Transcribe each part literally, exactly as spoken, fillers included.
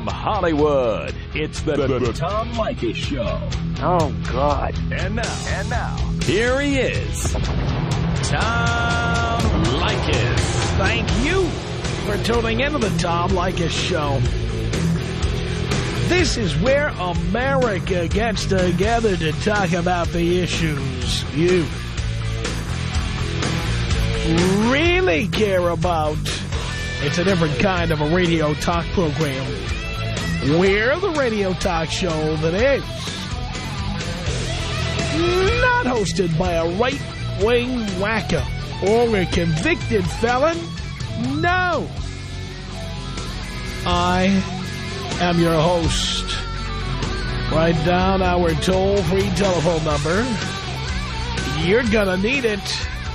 From Hollywood, it's the, the, the Tom Leykis Show. Oh, God. And now, and now, here he is, Tom Leykis. Thank you for tuning into the Tom Leykis Show. This is where America gets together to talk about the issues you really care about. It's a different kind of a radio talk program. We're the radio talk show that is not hosted by a right-wing wacko or a convicted felon. No. I am your host. Write down our toll-free telephone number. You're gonna need it.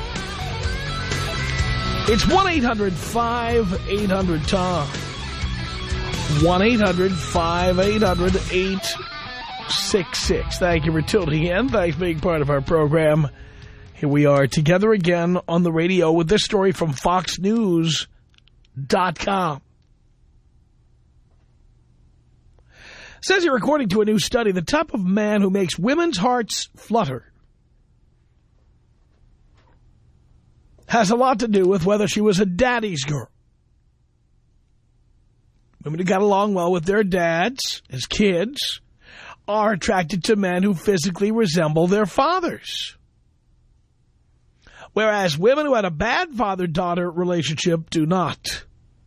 It's one eight hundred five eight hundred Tom. one eight hundred five eight hundred eight six six. Thank you for tuning in. Thanks for being part of our program. Here we are together again on the radio with this story from Fox News dot com. Says here, according to a new study, the type of man who makes women's hearts flutter has a lot to do with whether she was a daddy's girl. Women who got along well with their dads as kids are attracted to men who physically resemble their fathers. Whereas women who had a bad father-daughter relationship do not.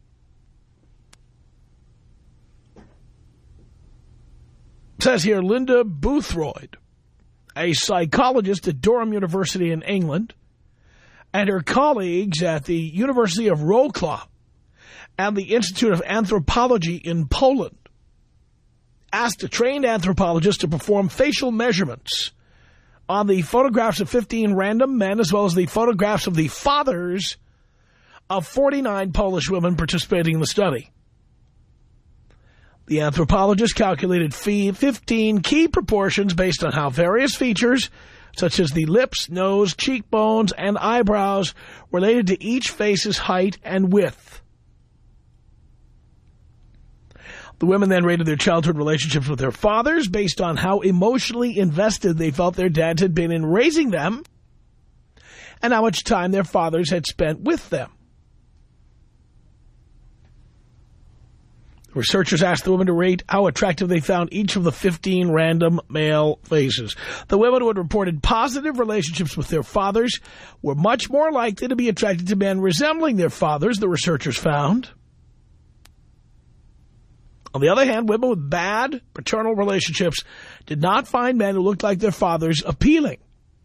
It says here, Linda Boothroyd, a psychologist at Durham University in England, and her colleagues at the University of Wrocław and the Institute of Anthropology in Poland asked a trained anthropologist to perform facial measurements on the photographs of fifteen random men as well as the photographs of the fathers of forty-nine Polish women participating in the study. The anthropologist calculated fifteen key proportions based on how various features such as the lips, nose, cheekbones, and eyebrows related to each face's height and width. The women then rated their childhood relationships with their fathers based on how emotionally invested they felt their dads had been in raising them and how much time their fathers had spent with them. Researchers asked the women to rate how attractive they found each of the fifteen random male faces. The women who had reported positive relationships with their fathers were much more likely to be attracted to men resembling their fathers, the researchers found. On the other hand, women with bad paternal relationships did not find men who looked like their fathers appealing.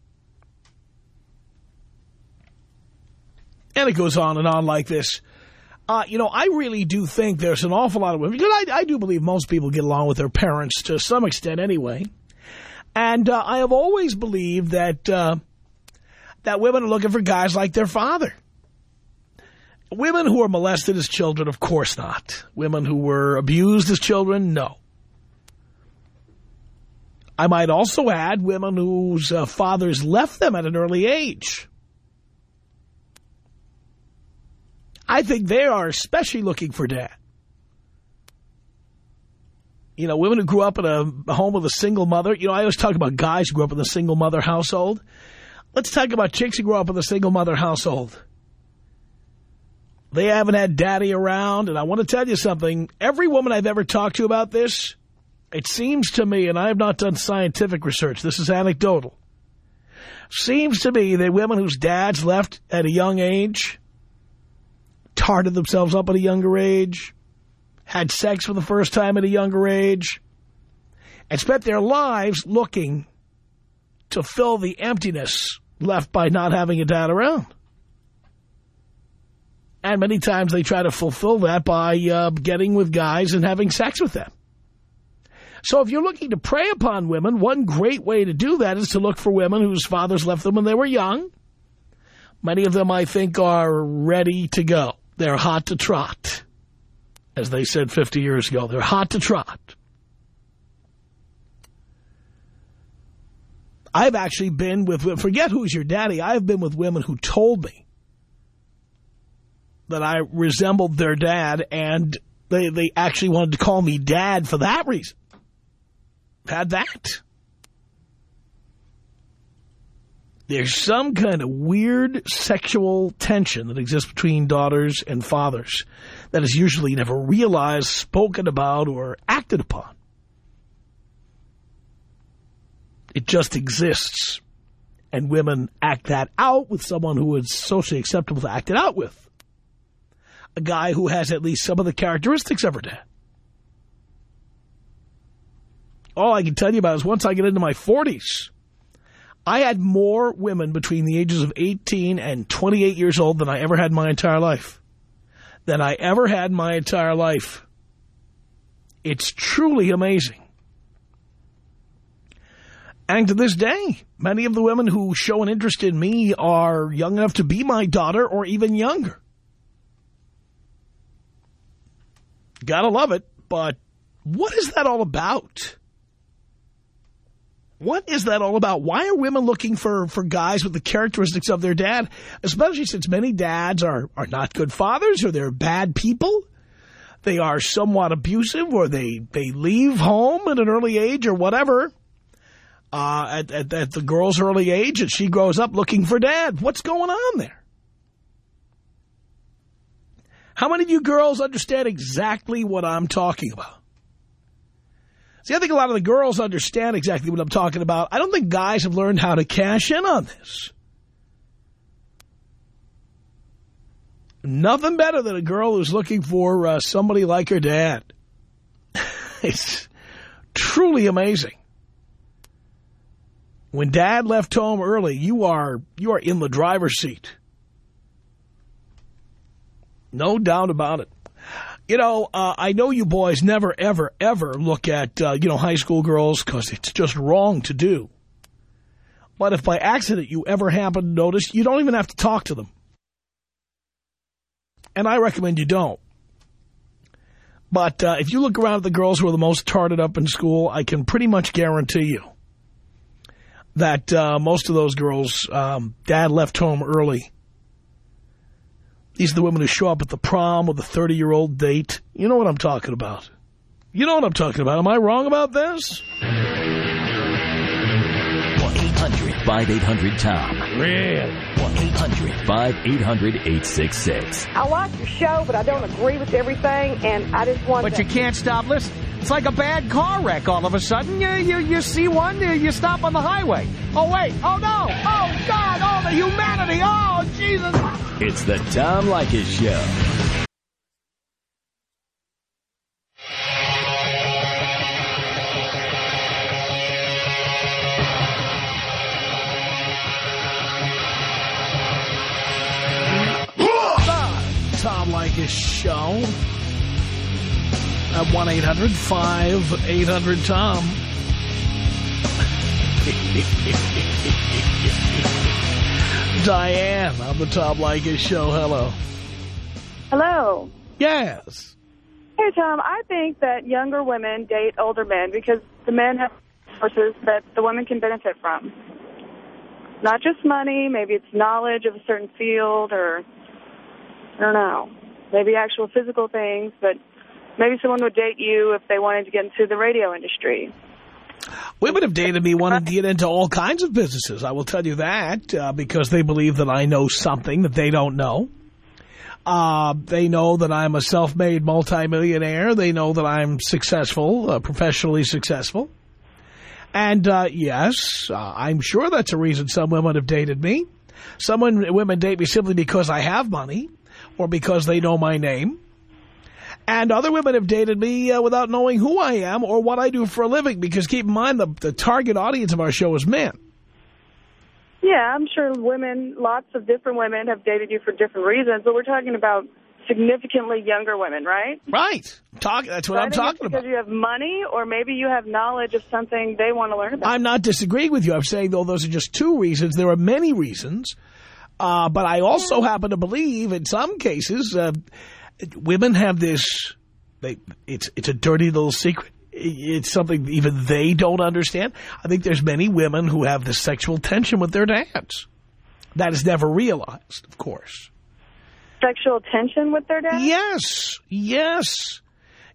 And it goes on and on like this. Uh, you know, I really do think there's an awful lot of women, because I, I do believe most people get along with their parents to some extent anyway. And uh, I have always believed that uh, that women are looking for guys like their father. Women who were molested as children, of course not. Women who were abused as children, no. I might also add women whose uh, fathers left them at an early age. I think they are especially looking for dad. You know, women who grew up in a home with a single mother. You know, I always talk about guys who grew up in a single mother household. Let's talk about chicks who grew up in a single mother household. They haven't had daddy around, and I want to tell you something. Every woman I've ever talked to about this, it seems to me, and I have not done scientific research, this is anecdotal, seems to me that women whose dads left at a young age, tarted themselves up at a younger age, had sex for the first time at a younger age, and spent their lives looking to fill the emptiness left by not having a dad around. And many times they try to fulfill that by uh, getting with guys and having sex with them. So if you're looking to prey upon women, one great way to do that is to look for women whose fathers left them when they were young. Many of them, I think, are ready to go. They're hot to trot, as they said fifty years ago. They're hot to trot. I've actually been with, forget who's your daddy, I've been with women who told me that I resembled their dad, and They, they actually wanted to call me dad for that reason. Had that. There's some kind of weird sexual tension that exists between daughters and fathers that is usually never realized, spoken about, or acted upon. It just exists. And women act that out with someone who is socially acceptable to act it out with. A guy who has at least some of the characteristics of her dad. All I can tell you about is once I get into my forties, I had more women between the ages of eighteen and twenty-eight years old than I ever had in my entire life. Than I ever had in my entire life. It's truly amazing. And to this day, many of the women who show an interest in me are young enough to be my daughter or even younger. Gotta love it, but what is that all about? What is that all about? Why are women looking for, for guys with the characteristics of their dad, especially since many dads are, are not good fathers or they're bad people? They are somewhat abusive or they, they leave home at an early age or whatever, uh, at, at, at the girl's early age, and she grows up looking for dad. What's going on there? How many of you girls understand exactly what I'm talking about? See, I think a lot of the girls understand exactly what I'm talking about. I don't think guys have learned how to cash in on this. Nothing better than a girl who's looking for uh, somebody like her dad. It's truly amazing. When dad left home early, you are you are in the driver's seat. No doubt about it. You know, uh, I know you boys never, ever, ever look at, uh, you know, high school girls because it's just wrong to do. But if by accident you ever happen to notice, you don't even have to talk to them. And I recommend you don't. But uh, if you look around at the girls who are the most tarted up in school, I can pretty much guarantee you that uh, most of those girls, um, dad left home early. These are the women who show up at the prom with a thirty-year-old date. You know what I'm talking about. You know what I'm talking about. Am I wrong about this? one eight hundred five eight hundred Tom. Really? one eight hundred five eight hundred eight six six. I like your show, but I don't agree with everything, and I just want But to... you can't stop listening. It's like a bad car wreck. All of a sudden, you you, you see one, you, you stop on the highway. Oh, wait. Oh, no. Oh, God. Oh, the humanity. Oh, Jesus. It's the Tom Leykis Show. The Tom Leykis Show. At one eight hundred five eight hundred Tom. Diane on the Tom Leykis Show. Hello. Hello. Yes. Hey, Tom, I think that younger women date older men because the men have resources that the women can benefit from. Not just money, maybe it's knowledge of a certain field or, I don't know, maybe actual physical things, but maybe someone would date you if they wanted to get into the radio industry. Women have dated me wanting to get into all kinds of businesses. I will tell you that uh, because they believe that I know something that they don't know. Uh, they know that I'm a self-made multimillionaire. They know that I'm successful, uh, professionally successful. And, uh, yes, uh, I'm sure that's a reason some women have dated me. Some women date me simply because I have money or because they know my name. And other women have dated me uh, without knowing who I am or what I do for a living, because keep in mind the, the target audience of our show is men. Yeah, I'm sure women, lots of different women have dated you for different reasons, but we're talking about significantly younger women, right? Right. Talk, that's what so I'm talking because about. Because you have money or maybe you have knowledge of something they want to learn about. I'm not disagreeing with you. I'm saying, though, those are just two reasons. There are many reasons. Uh, but I also happen to believe in some cases uh, women have this, they, it's it's a dirty little secret. It's something even they don't understand. I think there's many women who have this sexual tension with their dads. That is never realized, of course. Sexual tension with their dad? Yes, yes.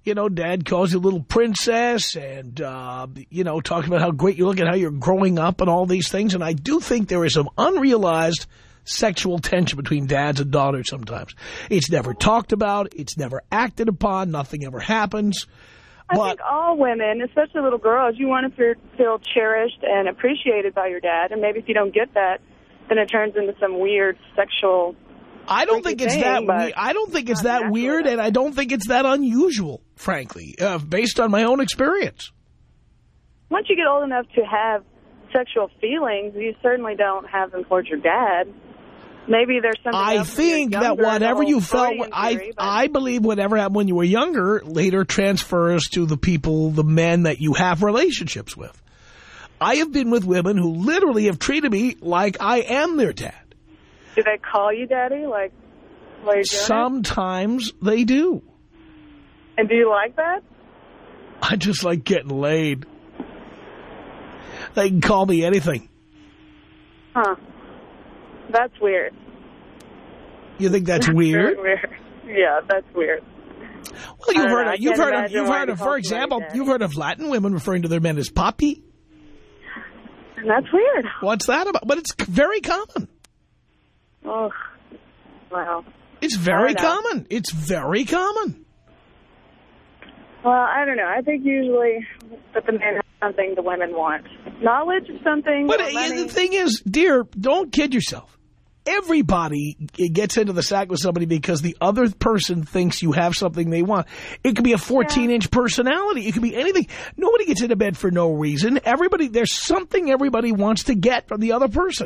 You know, Dad calls you a little princess and, uh, you know, talking about how great you look and how you're growing up and all these things. And I do think there is some unrealized sexual tension between dads and daughters sometimes. It's never talked about. It's never acted upon. Nothing ever happens. I but, think all women, especially little girls, you want to feel, feel cherished and appreciated by your dad. And maybe if you don't get that, then it turns into some weird sexual I don't think it's thing, that weird. I don't think it's that weird, and I don't think it's that unusual, frankly, uh, based on my own experience. Once you get old enough to have sexual feelings, you certainly don't have them towards your dad. Maybe there's something I else think that whatever you felt, I theory, I believe whatever happened when you were younger later transfers to the people, the men that you have relationships with. I have been with women who literally have treated me like I am their dad. Do they call you daddy, like, while you're doing Sometimes it? They do. And do you like that? I just like getting laid. They can call me anything. Huh. That's weird. You think that's weird? weird? Yeah, that's weird. Well, you've heard, know, of, you've heard, of, you've heard of, of, for example, you've heard of Latin women referring to their men as papi. That's weird. What's that about? But it's very common. Oh, wow. It's very common. It's very common. Well, I don't know. I think usually that the men have something the women want. Knowledge of something. But uh, the thing is, dear, don't kid yourself. Everybody gets into the sack with somebody because the other person thinks you have something they want. It could be a fourteen-inch yeah. personality. It could be anything. Nobody gets into bed for no reason. Everybody, there's something everybody wants to get from the other person.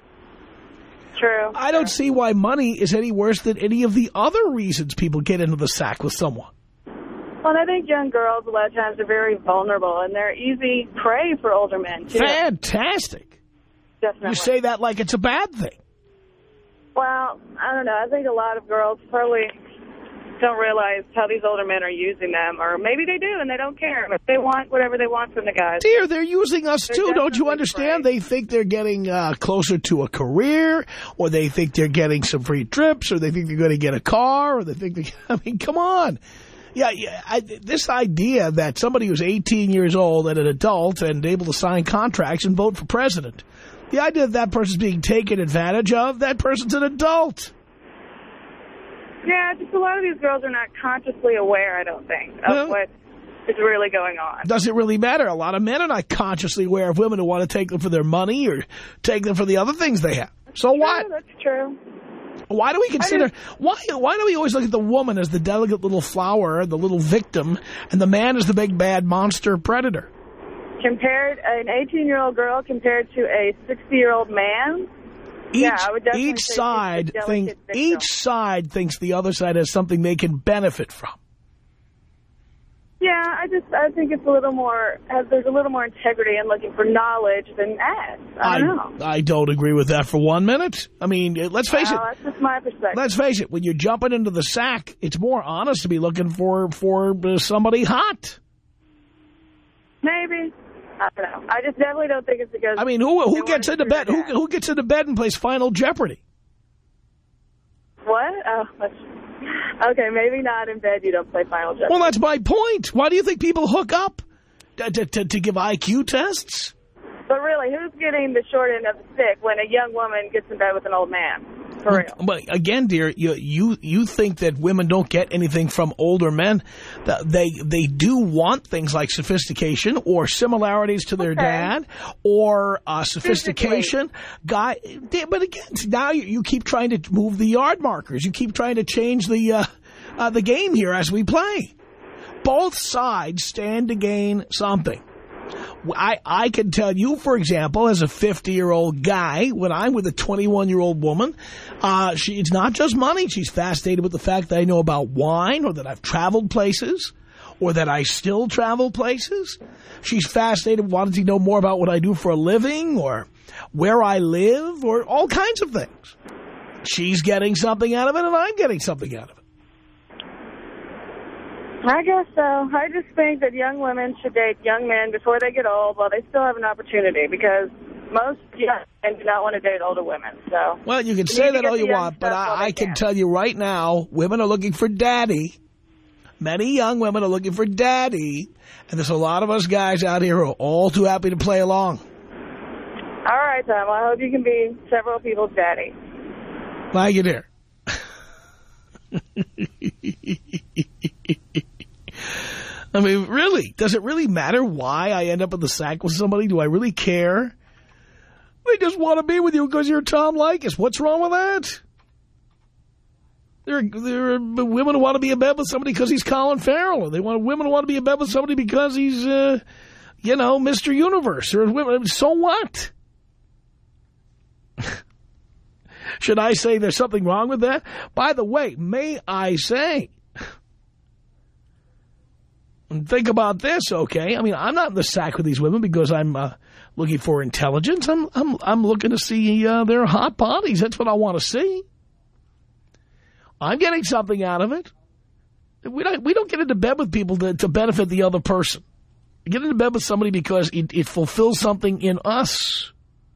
True. I don't see why money is any worse than any of the other reasons people get into the sack with someone. Well, and I think young girls a lot of times are very vulnerable, and they're easy prey for older men, too. Fantastic. Definitely. You say that like it's a bad thing. Well, I don't know. I think a lot of girls probably don't realize how these older men are using them, or maybe they do and they don't care. But they want whatever they want from the guys. Dear, they're using us they're too. Don't you understand? Prey. They think they're getting uh, closer to a career, or they think they're getting some free trips, or they think they're going to get a car, or they think they. I mean, come on. Yeah, yeah. I, this idea that somebody who's eighteen years old and an adult and able to sign contracts and vote for president, the idea that that person's being taken advantage of, that person's an adult. Yeah, just a lot of these girls are not consciously aware, I don't think, of well, what is really going on. Does it really matter? A lot of men are not consciously aware of women who want to take them for their money or take them for the other things they have. So true, what? That's true. Why do we consider, just, why why do we always look at the woman as the delicate little flower, the little victim, and the man as the big bad monster predator? Compared, an eighteen-year-old girl compared to a sixty-year-old man? Each, yeah, I would definitely each say side think each side thinks the other side has something they can benefit from. Yeah, I just I think it's a little more has there's a little more integrity in looking for knowledge than ads. I don't I, know. I don't agree with that for one minute. I mean, let's face well, it. That's just my perspective. Let's face it. When you're jumping into the sack, it's more honest to be looking for for somebody hot. Maybe. I don't know. I just definitely don't think it's because... I mean, who who gets into bed? Who, who gets into bed and plays Final Jeopardy? What? Oh, that's, okay, maybe not in bed you don't play Final Jeopardy. Well, that's my point. Why do you think people hook up? To, to, to give I Q tests? But really, who's getting the short end of the stick when a young woman gets in bed with an old man? For real. But again, dear, you you you think that women don't get anything from older men. They they do want things like sophistication or similarities to their okay. dad or uh, sophistication. Guy, but again, now you, you keep trying to move the yard markers. You keep trying to change the uh, uh, the game here as we play. Both sides stand to gain something. I, I can tell you, for example, as a fifty-year-old guy, when I'm with a twenty-one-year-old woman, uh, she, it's not just money. She's fascinated with the fact that I know about wine or that I've traveled places or that I still travel places. She's fascinated, wanting to know more about what I do for a living or where I live or all kinds of things. She's getting something out of it and I'm getting something out of it. I guess so. I just think that young women should date young men before they get old while they still have an opportunity because most young men do not want to date older women. So, well, you can say that all you want, but I, I can tell you right now, women are looking for daddy, Many young women are looking for daddy, and there's a lot of us guys out here who are all too happy to play along. All right, Tom. I hope you can be several people's daddy. Thank you, dear. I mean, really, does it really matter why I end up in the sack with somebody? Do I really care? They just want to be with you because you're Tom Leykis. What's wrong with that? There are, there are women who want to be in bed with somebody because he's Colin Farrell. Or they want women who want to be in bed with somebody because he's, uh, you know, Mister Universe. Or women. So what? Should I say there's something wrong with that? By the way, may I say, and think about this, okay? I mean, I'm not in the sack with these women because I'm uh, looking for intelligence. I'm I'm I'm looking to see uh, their hot bodies. That's what I want to see. I'm getting something out of it. We don't we don't get into bed with people to, to benefit the other person. We get into bed with somebody because it, it fulfills something in us.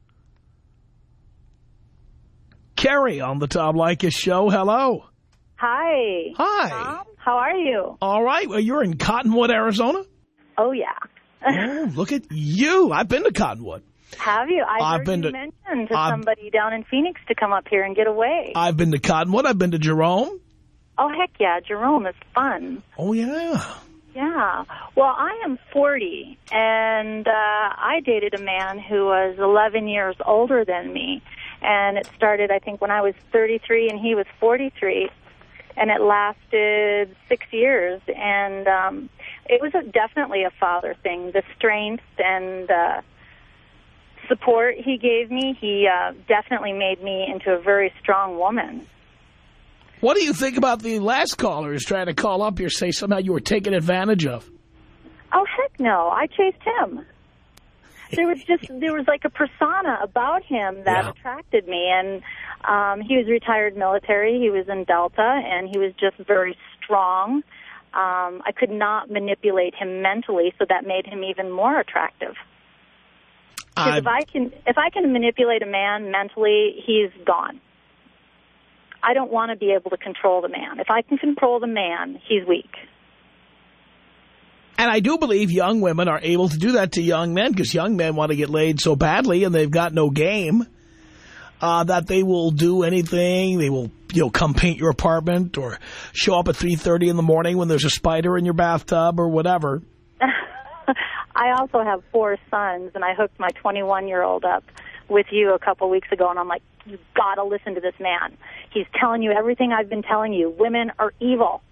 Carrie on the Tom Leykis show. Hello. Hi. Hi. Tom, how are you? All right. Well, you're in Cottonwood, Arizona? Oh, yeah. Oh, look at you. I've been to Cottonwood. Have you? I I've heard been you to, mention to I've, somebody down in Phoenix to come up here and get away. I've been to Cottonwood. I've been to Jerome. Oh, heck yeah. Jerome is fun. Oh, yeah. Yeah. Well, I am forty, and uh, I dated a man who was eleven years older than me. And it started, I think, when I was thirty-three and he was forty-three. And it lasted six years. And um, it was a, definitely a father thing. The strength and uh, support he gave me, he uh, definitely made me into a very strong woman. What do you think about the last caller who's trying to call up here, say somehow you were taken advantage of? Oh, heck no. I chased him. There was just, there was like a persona about him that yeah. attracted me. And um, he was retired military. He was in Delta, and he was just very strong. Um, I could not manipulate him mentally, so that made him even more attractive. Because if I can, if I can manipulate a man mentally, he's gone. I don't want to be able to control the man. If I can control the man, he's weak. And I do believe young women are able to do that to young men because young men want to get laid so badly and they've got no game uh, that they will do anything. They will, you know, come paint your apartment or show up at three thirty in the morning when there's a spider in your bathtub or whatever. I also have four sons, and I hooked my twenty-one-year-old up with you a couple weeks ago, and I'm like, you've got to listen to this man. He's telling you everything I've been telling you. Women are evil.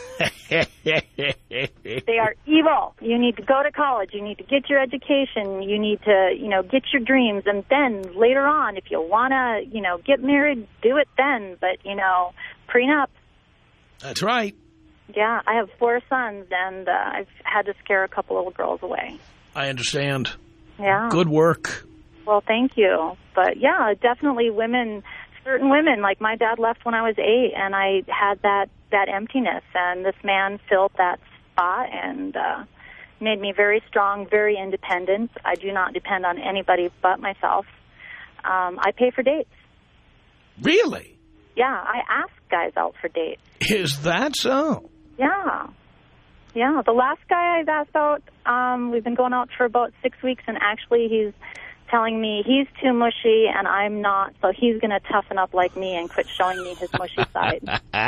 They are evil. You need to go to college. You need to get your education. You need to, you know, get your dreams. And then later on, if you want to, you know, get married, do it then. But, you know, prenup. That's right. Yeah, I have four sons, and uh, I've had to scare a couple little girls away. I understand. Yeah. Good work. Well, thank you. But, yeah, definitely women, certain women, like my dad left when I was eight, and I had that, that emptiness, and this man filled that spot and uh, made me very strong, very independent. I do not depend on anybody but myself. Um, I pay for dates. Really? Yeah, I ask guys out for dates. Is that so? Yeah. Yeah, the last guy I've asked out, um, we've been going out for about six weeks, and actually he's telling me he's too mushy and I'm not, so he's going to toughen up like me and quit showing me his mushy side.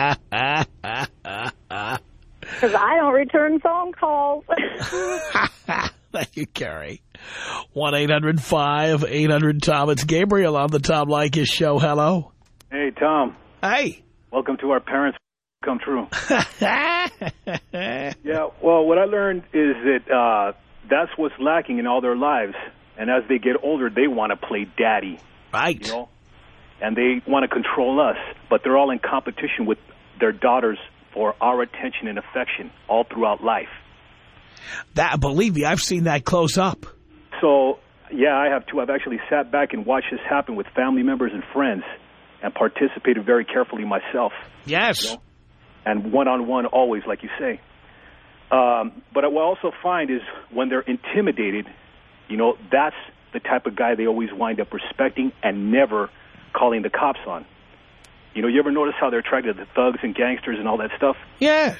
Because I don't return phone calls. Thank you, Carrie. one eight hundred five eight hundred Tom. It's Gabriel on the Tom Leykis show. Hello. Hey, Tom. Hey. Welcome to our parents' come true. Yeah, well, what I learned is that uh, that's what's lacking in all their lives. And as they get older, they want to play daddy. Right. You know? And they want to control us. But they're all in competition with their daughters for our attention and affection all throughout life. That, believe me, I've seen that close up. So, yeah, I have too. I've actually sat back and watched this happen with family members and friends and participated very carefully myself. Yes. You know? And one-on-one always, like you say. Um, but what I also find is when they're intimidated, you know, that's the type of guy they always wind up respecting and never calling the cops on. You know, you ever notice how they're attracted to thugs and gangsters and all that stuff? Yes.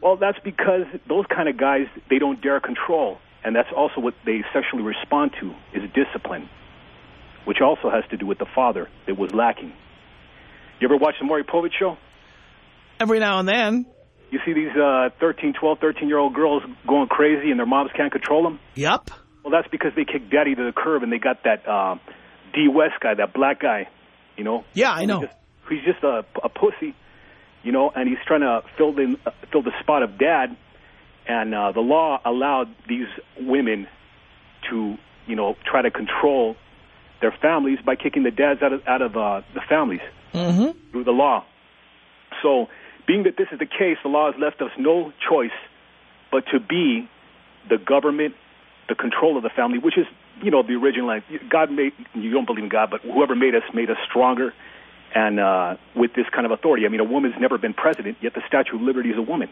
Well, that's because those kind of guys, they don't dare control. And that's also what they sexually respond to, is discipline, which also has to do with the father that was lacking. You ever watch the Maury Povich show? Every now and then. You see these uh, thirteen, twelve, thirteen-year-old girls going crazy and their moms can't control them? Yep. Well, that's because they kicked daddy to the curb and they got that uh, D. West guy, that black guy, you know? Yeah, I know. He's just, he's just a, a pussy, you know, and he's trying to fill the, uh, fill the spot of dad. And uh, the law allowed these women to, you know, try to control their families by kicking the dads out of, out of uh, the families mm-hmm. through the law. So being that this is the case, the law has left us no choice but to be the government, the control of the family, which is, you know, the original. Like, God made, you don't believe in God, but whoever made us made us stronger and uh, with this kind of authority. I mean, a woman's never been president, yet the Statue of Liberty is a woman.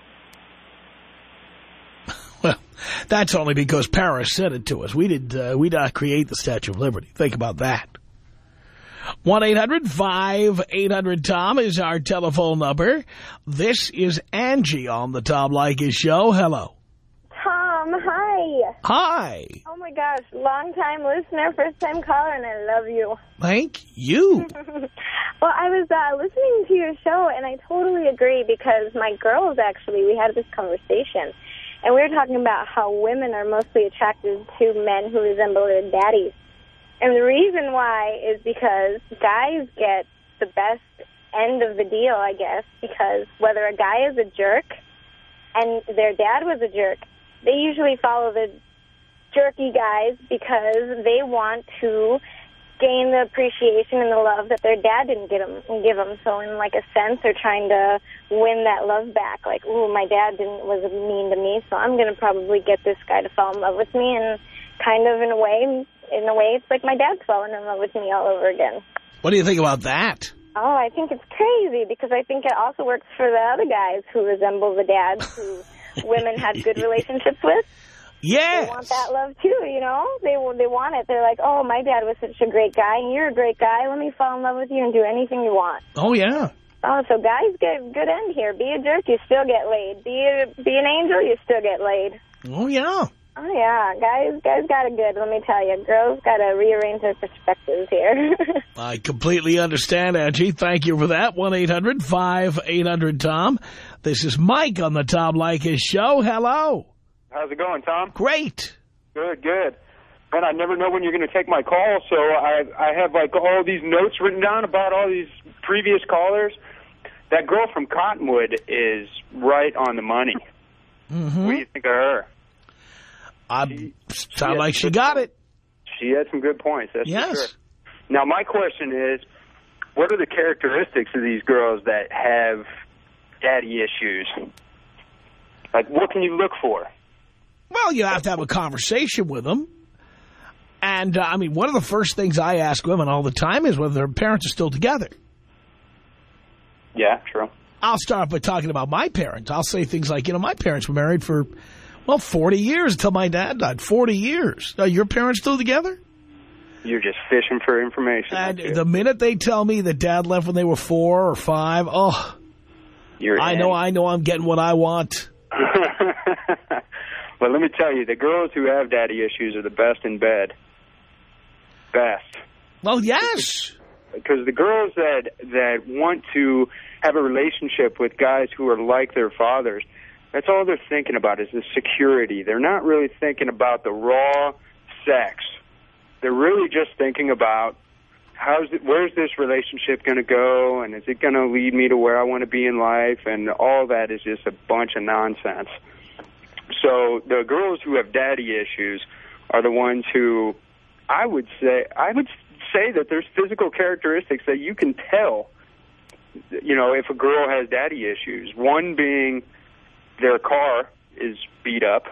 Well, that's only because Paris said it to us. We did, uh, we did not create the Statue of Liberty. Think about that. one eight hundred five eight hundred Tom is our telephone number. This is Angie on the Tom Leykis Show. Hello. Tom, hi. Hi. Oh, my gosh. Long-time listener, first-time caller, and I love you. Thank you. Well, I was uh, listening to your show, and I totally agree because my girls, actually, we had this conversation. And we were talking about how women are mostly attracted to men who resemble their daddies. And the reason why is because guys get the best end of the deal, I guess, because whether a guy is a jerk and their dad was a jerk, they usually follow the jerky guys because they want to gain the appreciation and the love that their dad didn't get them, give them. So in like a sense, they're trying to win that love back. Like, ooh, my dad didn't was mean to me, so I'm going to probably get this guy to fall in love with me. And kind of in a way, in a way, it's like my dad's falling in love with me all over again. What do you think about that? Oh, I think it's crazy because I think it also works for the other guys who resemble the dads who women had good relationships with. Yes. They want that love, too, you know? They they want it. They're like, oh, my dad was such a great guy, and you're a great guy. Let me fall in love with you and do anything you want. Oh, yeah. Oh, so guys get good end here. Be a jerk, you still get laid. Be a, be an angel, you still get laid. Oh, yeah. Oh, yeah. Guys guys got it good, let me tell you. Girls got to rearrange their perspectives here. I completely understand, Angie. Thank you for that. one eight hundred five eight hundred Tom. This is Mike on the Tom Leykis Show. Hello. How's it going, Tom? Great. Good, good. Man, I never know when you're going to take my call, so I I have, like, all these notes written down about all these previous callers. That girl from Cottonwood is right on the money. Mm-hmm. What do you think of her? I She- sound she like had she good got points. it. She had some good points, that's Yes. for sure. Now, my question is, what are the characteristics of these girls that have daddy issues? Like, what can you look for? Well, you have to have a conversation with them. And, uh, I mean, one of the first things I ask women all the time is whether their parents are still together. Yeah, true. I'll start by talking about my parents. I'll say things like, you know, my parents were married for, well, forty years until my dad died. forty years. Are your parents still together? You're just fishing for information. And aren't you? the minute they tell me that dad left when they were four or five, oh, You're I in. know, I know I'm getting what I want. But let me tell you, the girls who have daddy issues are the best in bed. Best. Well, yes. Because the girls that that want to have a relationship with guys who are like their fathers, that's all they're thinking about is the security. They're not really thinking about the raw sex. They're really just thinking about how's it, where's this relationship going to go, and is it going to lead me to where I want to be in life, and all that is just a bunch of nonsense. So the girls who have daddy issues are the ones who I would say I would say that there's physical characteristics that you can tell, you know, if a girl has daddy issues. One being their car is beat up.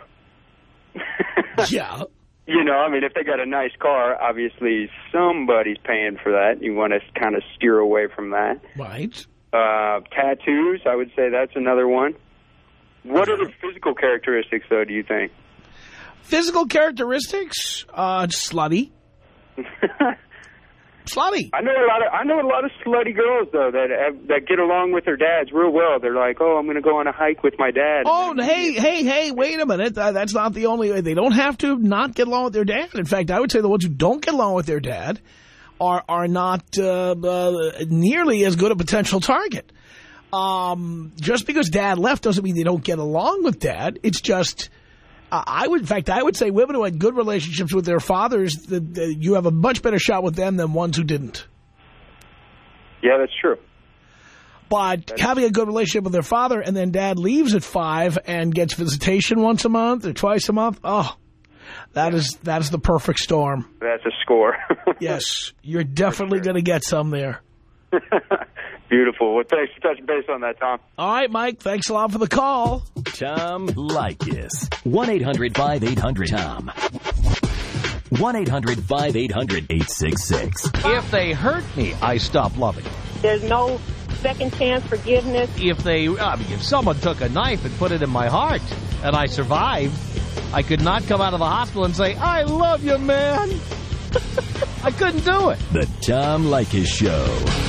Yeah. You know, I mean, if they got a nice car, obviously somebody's paying for that. You want to kind of steer away from that. Right. Uh, tattoos, I would say that's another one. What other physical characteristics, though, do you think? Physical characteristics? Uh, slutty. Slutty. I know a lot of I know a lot of slutty girls though that have, that get along with their dads real well. They're like, oh, I'm going to go on a hike with my dad. Oh, hey, hey, hey, wait a minute. Uh, that's not the only way. They don't have to not get along with their dad. In fact, I would say the ones who don't get along with their dad are are not uh, uh, nearly as good a potential target. Um, just because dad left doesn't mean they don't get along with dad. It's just, uh, I would, in fact, I would say women who had good relationships with their fathers, the, the, you have a much better shot with them than ones who didn't. Yeah, that's true. But that's having a good relationship with their father and then dad leaves at five and gets visitation once a month or twice a month, oh, that is, that is the perfect storm. That's a score. Yes, you're definitely sure. going to get some there. Beautiful. Well, thanks for touching base on that, Tom. All right, Mike. Thanks a lot for the call. Tom Leykis. one eight hundred five eight hundred Tom. one eight hundred five eight hundred eight six six. If they hurt me, I stop loving. There's no second chance forgiveness. If they, I mean, if someone took a knife and put it in my heart and I survived, I could not come out of the hospital and say, I love you, man. I couldn't do it. The Tom Leykis Show.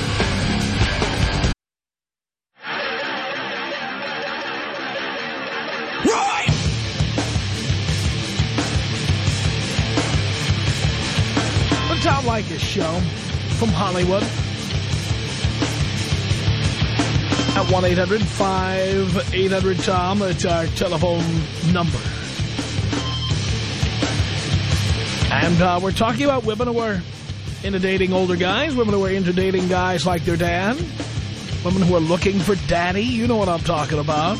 Tom Leykis Show from Hollywood at one eight hundred five eight hundred Tom. That's our telephone number. And uh, we're talking about women who are into dating older guys, women who are into dating guys like their dad, women who are looking for daddy. You know what I'm talking about.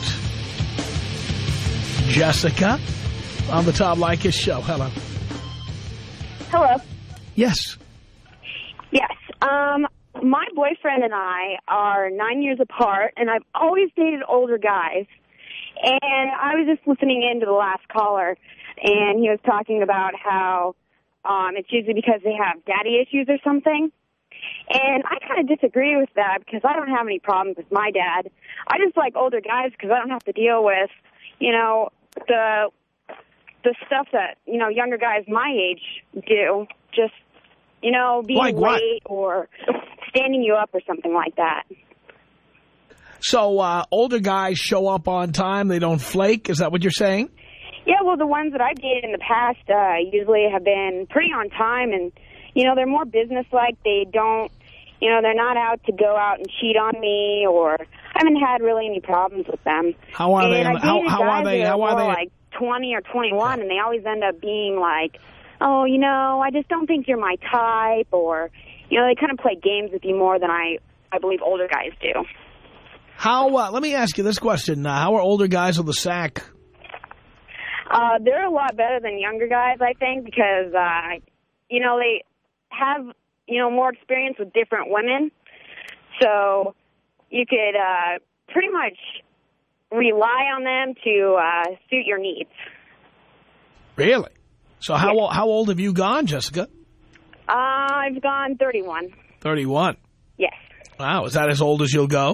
Jessica on the Tom Leykis Show. Hello. Hello. Yes. Yes. Um, my boyfriend and I are nine years apart, and I've always dated older guys. And I was just listening in to the last caller, and he was talking about how um, it's usually because they have daddy issues or something. And I kind of disagree with that because I don't have any problems with my dad. I just like older guys because I don't have to deal with, you know, the the stuff that, you know, younger guys my age do. Just, you know, being like late or standing you up or something like that. So uh, older guys show up on time, they don't flake? Is that what you're saying? Yeah, well, the ones that I've dated in the past uh, usually have been pretty on time, and, you know, they're more businesslike. They don't, you know, they're not out to go out and cheat on me, or I haven't had really any problems with them. How are and they? I How, how are they? How are they? Like twenty or twenty-one, yeah. And they always end up being like, oh, you know, I just don't think you're my type, or, you know, they kind of play games with you more than I, I believe older guys do. How, uh, let me ask you this question. Uh, how are older guys on the sack? Uh, they're a lot better than younger guys, I think, because, uh, you know, they have, you know, more experience with different women. So you could uh, pretty much rely on them to uh, suit your needs. Really? So how, yeah. how old have you gone, Jessica? Uh, I've gone thirty-one. thirty-one? Yes. Wow, is that as old as you'll go?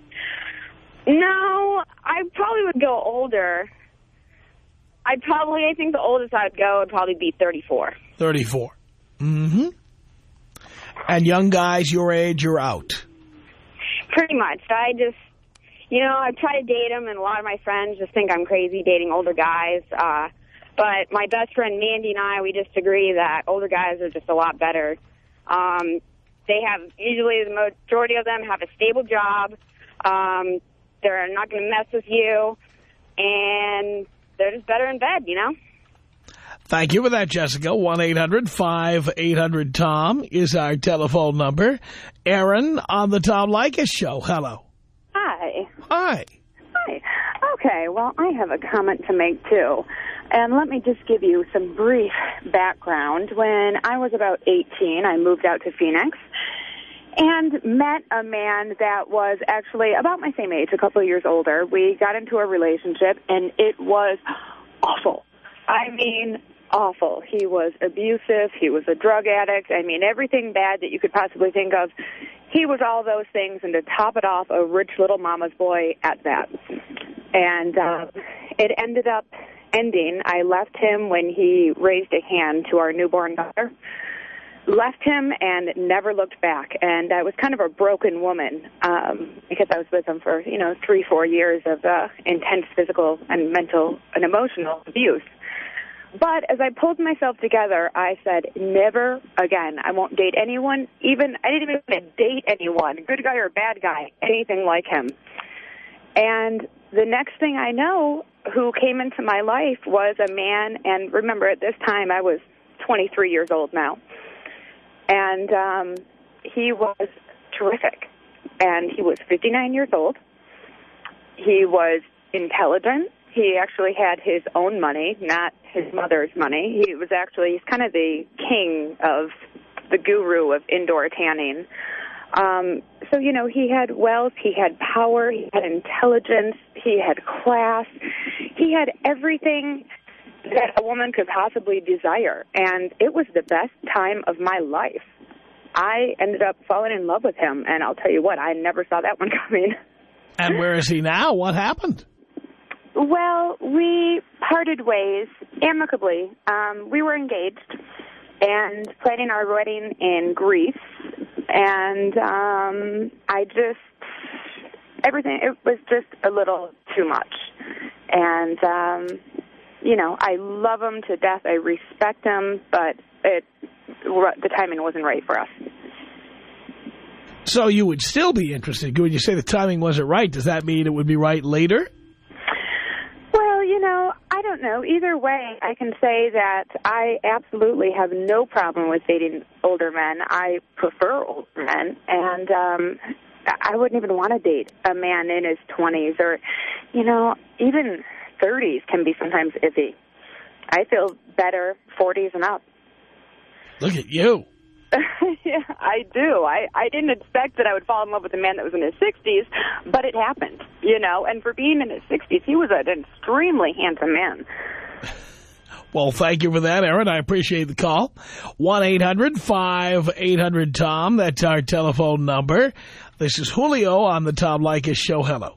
No, I probably would go older. I'd probably, I think the oldest I'd go would probably be thirty-four. thirty-four. Mm-hmm. And young guys your age, you're out. Pretty much. I just, you know, I try to date them, and a lot of my friends just think I'm crazy dating older guys. Uh, but my best friend Mandy and I, we just agree that older guys are just a lot better. Um, they have, usually the majority of them have a stable job. Um, they're not going to mess with you, and they're just better in bed, you know? Thank you for that, Jessica. one eight hundred five eight hundred Tom is our telephone number. Aaron on the Tom Leykis Show. Hello. Hi. Hi. Hi. Okay, well, I have a comment to make, too. And let me just give you some brief background. When I was about eighteen, I moved out to Phoenix and met a man that was actually about my same age, a couple of years older. We got into a relationship, and it was awful. I mean, awful. He was abusive. He was a drug addict. I mean, everything bad that you could possibly think of. He was all those things, and to top it off, a rich little mama's boy at that. And uh, it ended up ending. I left him when he raised a hand to our newborn daughter. left him and never looked back. And I was kind of a broken woman um, because I was with him for, you know, three, four years of uh, intense physical and mental and emotional abuse. But as I pulled myself together, I said, never again. I won't date anyone. Even I didn't even want to date anyone, good guy or bad guy, anything like him. And the next thing I know, who came into my life was a man, and remember, at this time, I was twenty-three years old now. And um, he was terrific. And he was fifty-nine years old. He was intelligent. He actually had his own money, not his mother's money. He was actually, he's kind of the king of the guru of indoor tanning. Um, so, you know, he had wealth, he had power, he had intelligence, he had class. He had everything that a woman could possibly desire. And it was the best time of my life. I ended up falling in love with him, and I'll tell you what, I never saw that one coming. And where is he now? What happened? Well, we parted ways amicably. Um, we were engaged and planning our wedding in Greece. And um, I just, everything, it was just a little too much. And, um, you know, I love him to death. I respect him, but it, the timing wasn't right for us. So you would still be interested. When you say the timing wasn't right, does that mean it would be right later? Well, you know, I don't know. Either way, I can say that I absolutely have no problem with dating older men. I prefer older men, and um, I wouldn't even want to date a man in his twenties or, you know, even thirties can be sometimes iffy. I feel better forties and up. Look at you. Yeah, I do. I, I didn't expect that I would fall in love with a man that was in his sixties, but it happened, you know. And for being in his sixties, he was an extremely handsome man. Well, thank you for that, Aaron. I appreciate the call. one eight hundred five eight hundred Tom. That's our telephone number. This is Julio on the Tom Leykis Show. Hello.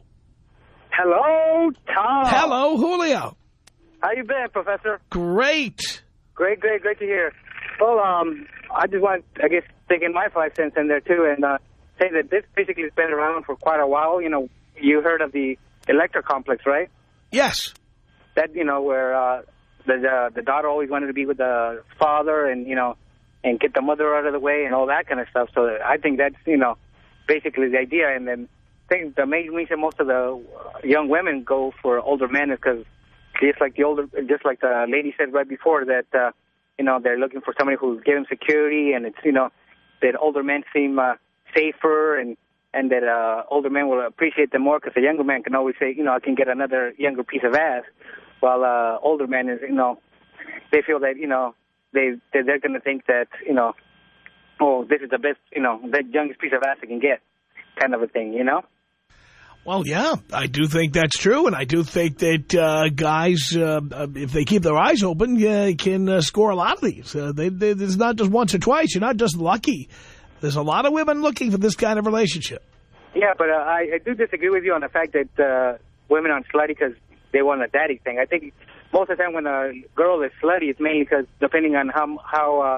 Hello, Tom. Hello, Julio. How you been, Professor? Great. Great, great, great to hear. Well, um, I just want, I guess, taking my five cents in there, too, and uh, say that this basically has been around for quite a while. You know, you heard of the Electra complex, right? Yes. That, you know, where uh, the, the the daughter always wanted to be with the father and, you know, and get the mother out of the way and all that kind of stuff. So I think that's, you know, basically the idea. And then I think the main reason most of the young women go for older men is because just like the older, just like the lady said right before, that, uh, you know, they're looking for somebody who'll give them security, and it's, you know, that older men seem uh, safer, and, and that uh, older men will appreciate them more because a younger man can always say, you know, I can get another younger piece of ass, while uh, older men is, you know, they feel that, you know, they, they're going to think that, you know, oh, this is the best, you know, the youngest piece of ass I can get, kind of a thing, you know? Well, yeah, I do think that's true, and I do think that uh, guys, uh, if they keep their eyes open, uh, can uh, score a lot of these. Uh, they, they, it's not just once or twice. You're not just lucky. There's a lot of women looking for this kind of relationship. Yeah, but uh, I, I do disagree with you on the fact that uh, women aren't slutty because they want a daddy thing. I think most of the time when a girl is slutty, it's mainly because depending on how how uh,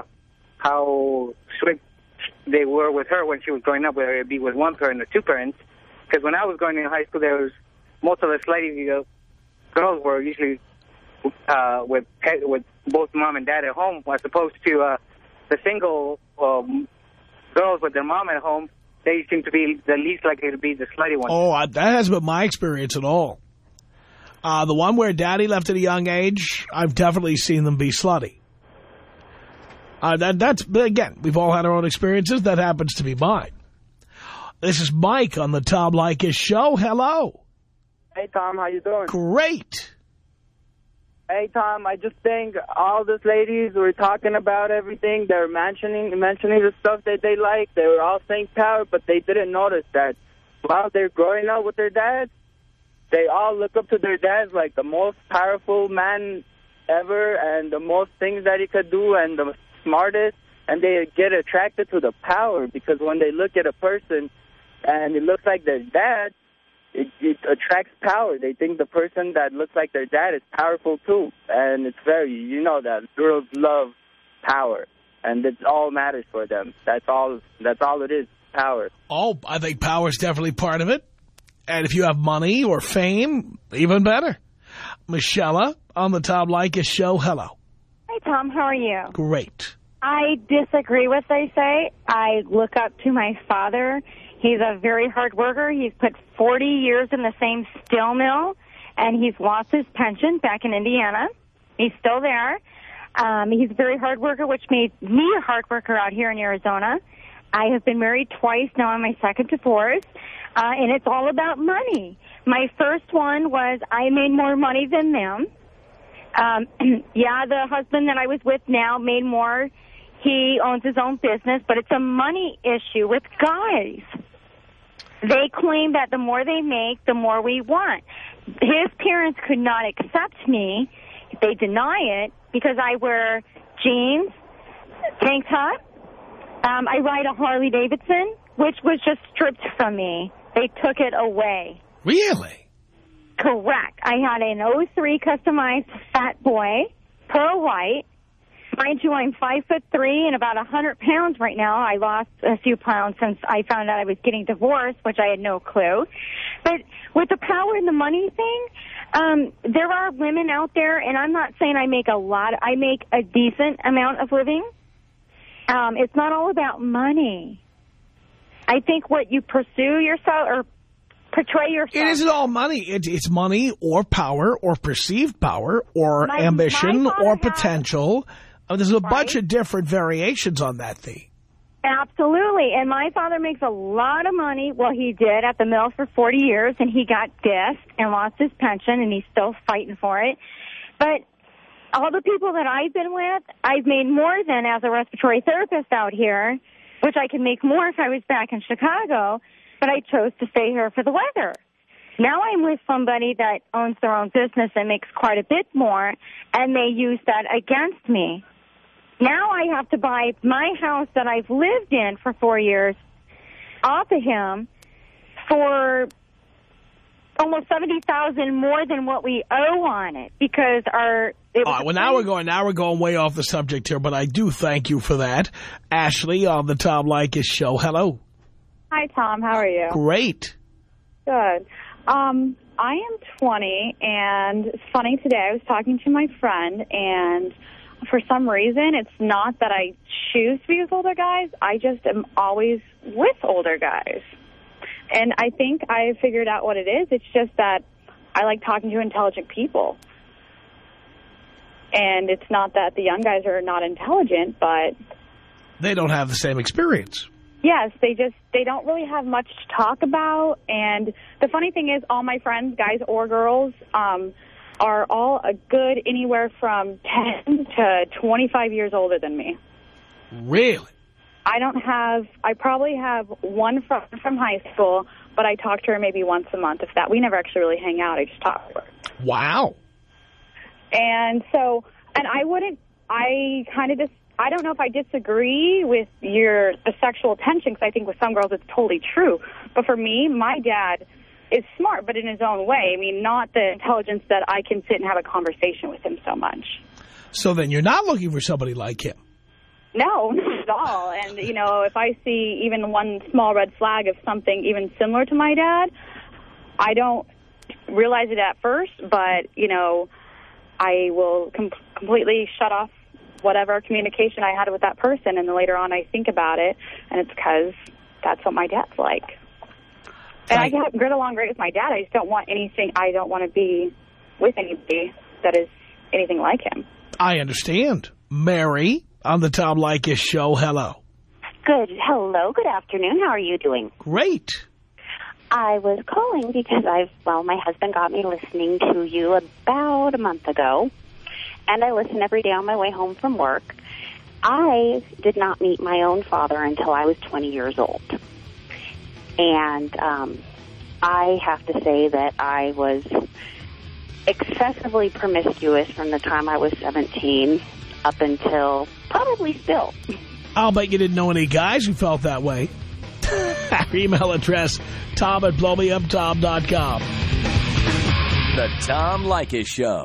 how strict they were with her when she was growing up, whether it be with one parent or two parents. Because when I was going in high school, there was most of the slutty uh, girls were usually uh, with with both mom and dad at home, as opposed to uh, the single um, girls with their mom at home. They seem to be the least likely to be the slutty ones. Oh, I, that hasn't been my experience at all. Uh, the one where daddy left at a young age, I've definitely seen them be slutty. Uh, that, that's, again, we've all had our own experiences. That happens to be mine. This is Mike on the Tom Leykis Show. Hello. Hey, Tom. How you doing? Great. Hey, Tom. I just think all these ladies were talking about everything. They're mentioning mentioning the stuff that they like. They were all saying power, but they didn't notice that while they're growing up with their dads, they all look up to their dads like the most powerful man ever and the most things that he could do and the smartest, and they get attracted to the power because when they look at a person and it looks like their dad, it, it attracts power. They think the person that looks like their dad is powerful too, and it's very, you know that girls love power. and that's all matters for them. That's all. That's all it is. Power. Oh, I think power is definitely part of it. And if you have money or fame, even better. Michelle on the Tom Leykis show. Hello. Hi, Tom. How are you? Great. I disagree with what they say. I look up to my father. He's a very hard worker. He's put forty years in the same steel mill, and he's lost his pension back in Indiana. He's still there. Um, he's a very hard worker, which made me a hard worker out here in Arizona. I have been married twice now on my second divorce, uh, and it's all about money. My first one was I made more money than them. Um, yeah, the husband that I was with now made more. He owns his own business, but it's a money issue with guys. They claim that the more they make, the more we want. His parents could not accept me. They deny it because I wear jeans, tank top. Um, I ride a Harley Davidson, which was just stripped from me. They took it away. Really? Correct. I had an oh three customized Fat Boy, pearl white. Mind you, I'm five foot three and about one hundred pounds right now. I lost a few pounds since I found out I was getting divorced, which I had no clue. But with the power and the money thing, um, there are women out there, and I'm not saying I make a lot. I make a decent amount of living. Um, it's not all about money. I think what you pursue yourself or portray yourself. It isn't all money. It, it's money or power or perceived power or My- ambition my father or had- potential. Uh, there's a Right. bunch of different variations on that theme. Absolutely. And my father makes a lot of money. Well, he did at the mill for forty years, and he got dissed and lost his pension, and he's still fighting for it. But all the people that I've been with, I've made more than as a respiratory therapist out here, which I could make more if I was back in Chicago, but I chose to stay here for the weather. Now I'm with somebody that owns their own business and makes quite a bit more, and they use that against me. Now I have to buy my house that I've lived in for four years off of him for almost seventy thousand dollars more than what we owe on it because our... It All right, well, now we're going now we're going way off the subject here, but I do thank you for that. Ashley on the Tom Leykis show. Hello. Hi, Tom. How are you? Great. Good. Um, I am twenty, and it's funny today. I was talking to my friend, and for some reason, it's not that I choose to be with older guys. I just am always with older guys. And I think I figured out what it is. It's just that I like talking to intelligent people. And it's not that the young guys are not intelligent, but... They don't have the same experience. Yes, they just, they don't really have much to talk about. And the funny thing is, all my friends, guys or girls, um, are all a good anywhere from ten to twenty-five years older than me. Really? I don't have, I probably have one friend from high school, but I talk to her maybe once a month, if that. We never actually really hang out. I just talk to her. Wow. And so, and I wouldn't, I kind of just, I don't know if I disagree with your the sexual attention, because I think with some girls it's totally true. But for me, my dad is smart, but in his own way. I mean, not the intelligence that I can sit and have a conversation with him so much. So then you're not looking for somebody like him. No, not at all. And, you know, if I see even one small red flag of something even similar to my dad, I don't realize it at first, but, you know, I will com completely shut off whatever communication I had with that person, and then later on I think about it, and it's because that's what my dad's like. And I can get along great with my dad. I just don't want anything, I don't want to be with anybody that is anything like him. I understand. Mary on the Tom Leykis show. Hello. Good. Hello. Good afternoon. How are you doing? Great. I was calling because I've, well, my husband got me listening to you about a month ago, and I listen every day on my way home from work. I did not meet my own father until I was twenty years old. And um, I have to say that I was excessively promiscuous from the time I was seventeen up until probably still. I'll bet you didn't know any guys who felt that way. Our email address, tom at blow me up tom dot com. The Tom Leykis Show.